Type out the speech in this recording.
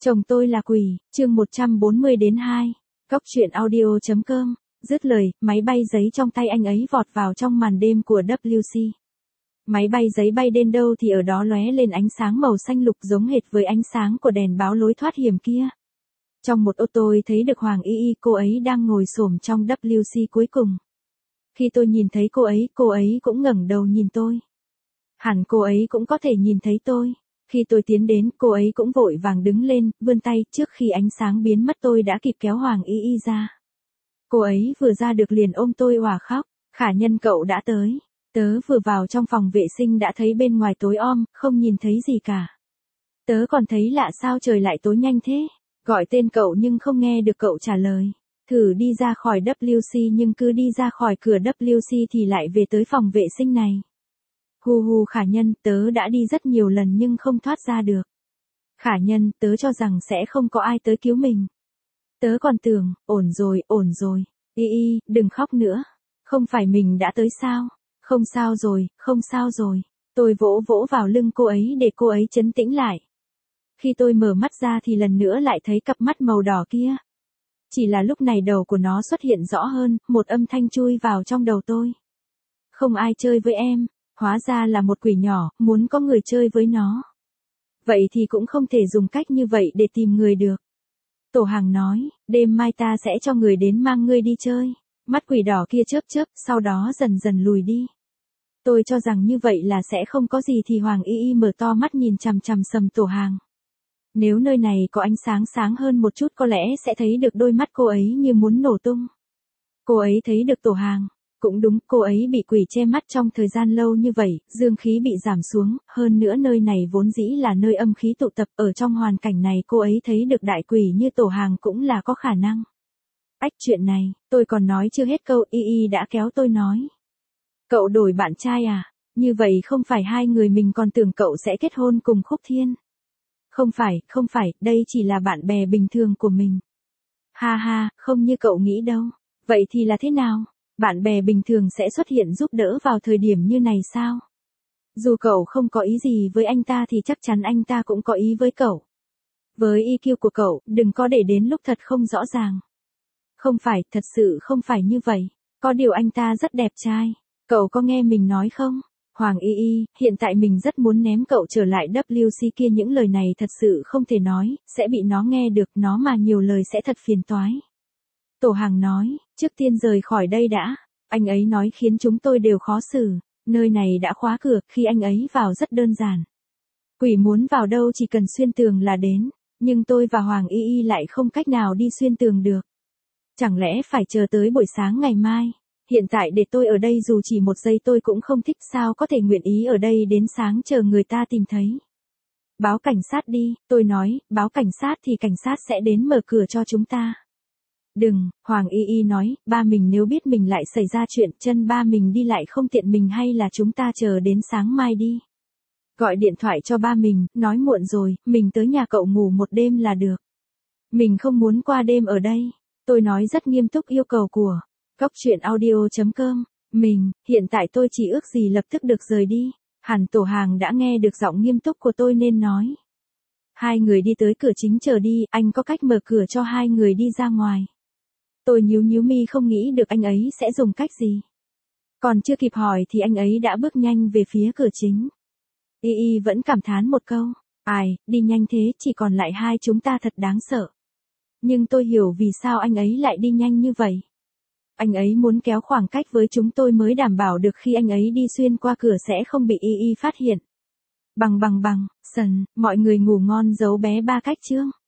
Chồng tôi là quỷ, chương 140-2. Cốc truyện audio.com. Dứt lời, máy bay giấy trong tay anh ấy vọt vào trong màn đêm của WC. Máy bay giấy bay đến đâu thì ở đó lóe lên ánh sáng màu xanh lục giống hệt với ánh sáng của đèn báo lối thoát hiểm kia. Trong một ô tôi thấy được Hoàng Y, cô ấy đang ngồi xổm trong WC cuối cùng. Khi tôi nhìn thấy cô ấy cũng ngẩng đầu nhìn tôi. Hẳn cô ấy cũng có thể nhìn thấy tôi. Khi tôi tiến đến, cô ấy cũng vội vàng đứng lên, vươn tay, trước khi ánh sáng biến mất tôi đã kịp kéo Hoàng Y ra. Cô ấy vừa ra được liền ôm tôi òa khóc. Khả Nhân, cậu đã tới. Tớ vừa vào trong phòng vệ sinh đã thấy bên ngoài tối om, không nhìn thấy gì cả. Tớ còn thấy lạ sao trời lại tối nhanh thế. Gọi tên cậu nhưng không nghe được cậu trả lời. Thử đi ra khỏi WC nhưng cứ đi ra khỏi cửa WC thì lại về tới phòng vệ sinh này. Hu Khả Nhân, tớ đã đi rất nhiều lần nhưng không thoát ra được. Khả Nhân, tớ cho rằng sẽ không có ai tới cứu mình. Tớ còn tưởng, ổn rồi. Y, đừng khóc nữa. Không phải mình đã tới sao? Không sao rồi. Tôi vỗ vào lưng cô ấy để cô ấy trấn tĩnh lại. Khi tôi mở mắt ra thì lần nữa lại thấy cặp mắt màu đỏ kia. Chỉ là lúc này đầu của nó xuất hiện rõ hơn, một âm thanh chui vào trong đầu tôi. Không ai chơi với em. Hóa ra là một quỷ nhỏ, muốn có người chơi với nó. Vậy thì cũng không thể dùng cách như vậy để tìm người được. Tổ Hàng nói, đêm mai ta sẽ cho người đến mang ngươi đi chơi. Mắt quỷ đỏ kia chớp, sau đó dần dần lùi đi. Tôi cho rằng như vậy là sẽ không có gì thì Hoàng Y mở to mắt nhìn chằm sầm Tổ Hàng. Nếu nơi này có ánh sáng sáng hơn một chút có lẽ sẽ thấy được đôi mắt cô ấy như muốn nổ tung. Cô ấy thấy được Tổ Hàng. Cũng đúng, cô ấy bị quỷ che mắt trong thời gian lâu như vậy, dương khí bị giảm xuống, hơn nữa nơi này vốn dĩ là nơi âm khí tụ tập, ở trong hoàn cảnh này cô ấy thấy được đại quỷ như Tổ Hàng cũng là có khả năng. Chuyện này, tôi còn nói chưa hết câu, Y đã kéo tôi nói. Cậu đổi bạn trai à? Như vậy không phải hai người mình còn tưởng cậu sẽ kết hôn cùng Khúc Thiên. Không phải, đây chỉ là bạn bè bình thường của mình. Ha, không như cậu nghĩ đâu. Vậy thì là thế nào? Bạn bè bình thường sẽ xuất hiện giúp đỡ vào thời điểm như này sao? Dù cậu không có ý gì với anh ta thì chắc chắn anh ta cũng có ý với cậu. Với EQ của cậu, đừng có để đến lúc thật không rõ ràng. Không phải, thật sự không phải như vậy. Có điều anh ta rất đẹp trai. Cậu có nghe mình nói không? Hoàng Y, hiện tại mình rất muốn ném cậu trở lại WC kia, những lời này thật sự không thể nói, sẽ bị nó nghe được, nó mà nhiều lời sẽ thật phiền toái. Tổ Hàng nói, trước tiên rời khỏi đây đã. Anh ấy nói khiến chúng tôi đều khó xử. Nơi này đã khóa cửa, khi anh ấy vào rất đơn giản. Quỷ muốn vào đâu chỉ cần xuyên tường là đến. Nhưng tôi và Hoàng Y lại không cách nào đi xuyên tường được. Chẳng lẽ phải chờ tới buổi sáng ngày mai? Hiện tại để tôi ở đây dù chỉ một giây tôi cũng không thích, sao có thể nguyện ý ở đây đến sáng chờ người ta tìm thấy. Báo cảnh sát đi, tôi nói, báo cảnh sát thì cảnh sát sẽ đến mở cửa cho chúng ta. Đừng, Hoàng Y nói, ba mình nếu biết mình lại xảy ra chuyện, chân ba mình đi lại không tiện, mình hay là chúng ta chờ đến sáng mai đi. Gọi điện thoại cho ba mình, nói muộn rồi, mình tới nhà cậu ngủ một đêm là được. Mình không muốn qua đêm ở đây. Tôi nói rất nghiêm túc yêu cầu của Cốc truyện audio.com. Hiện tại tôi chỉ ước gì lập tức được rời đi. Hẳn Tổ Hàng đã nghe được giọng nghiêm túc của tôi nên nói. Hai người đi tới cửa chính chờ đi, anh có cách mở cửa cho hai người đi ra ngoài. Tôi nhíu mi không nghĩ được anh ấy sẽ dùng cách gì. Còn chưa kịp hỏi thì anh ấy đã bước nhanh về phía cửa chính. Y vẫn cảm thán một câu. Ai, đi nhanh thế, chỉ còn lại hai chúng ta thật đáng sợ. Nhưng tôi hiểu vì sao anh ấy lại đi nhanh như vậy. Anh ấy muốn kéo khoảng cách với chúng tôi mới đảm bảo được khi anh ấy đi xuyên qua cửa sẽ không bị Y phát hiện. Bằng, mọi người ngủ ngon, giấu bé ba cách chương.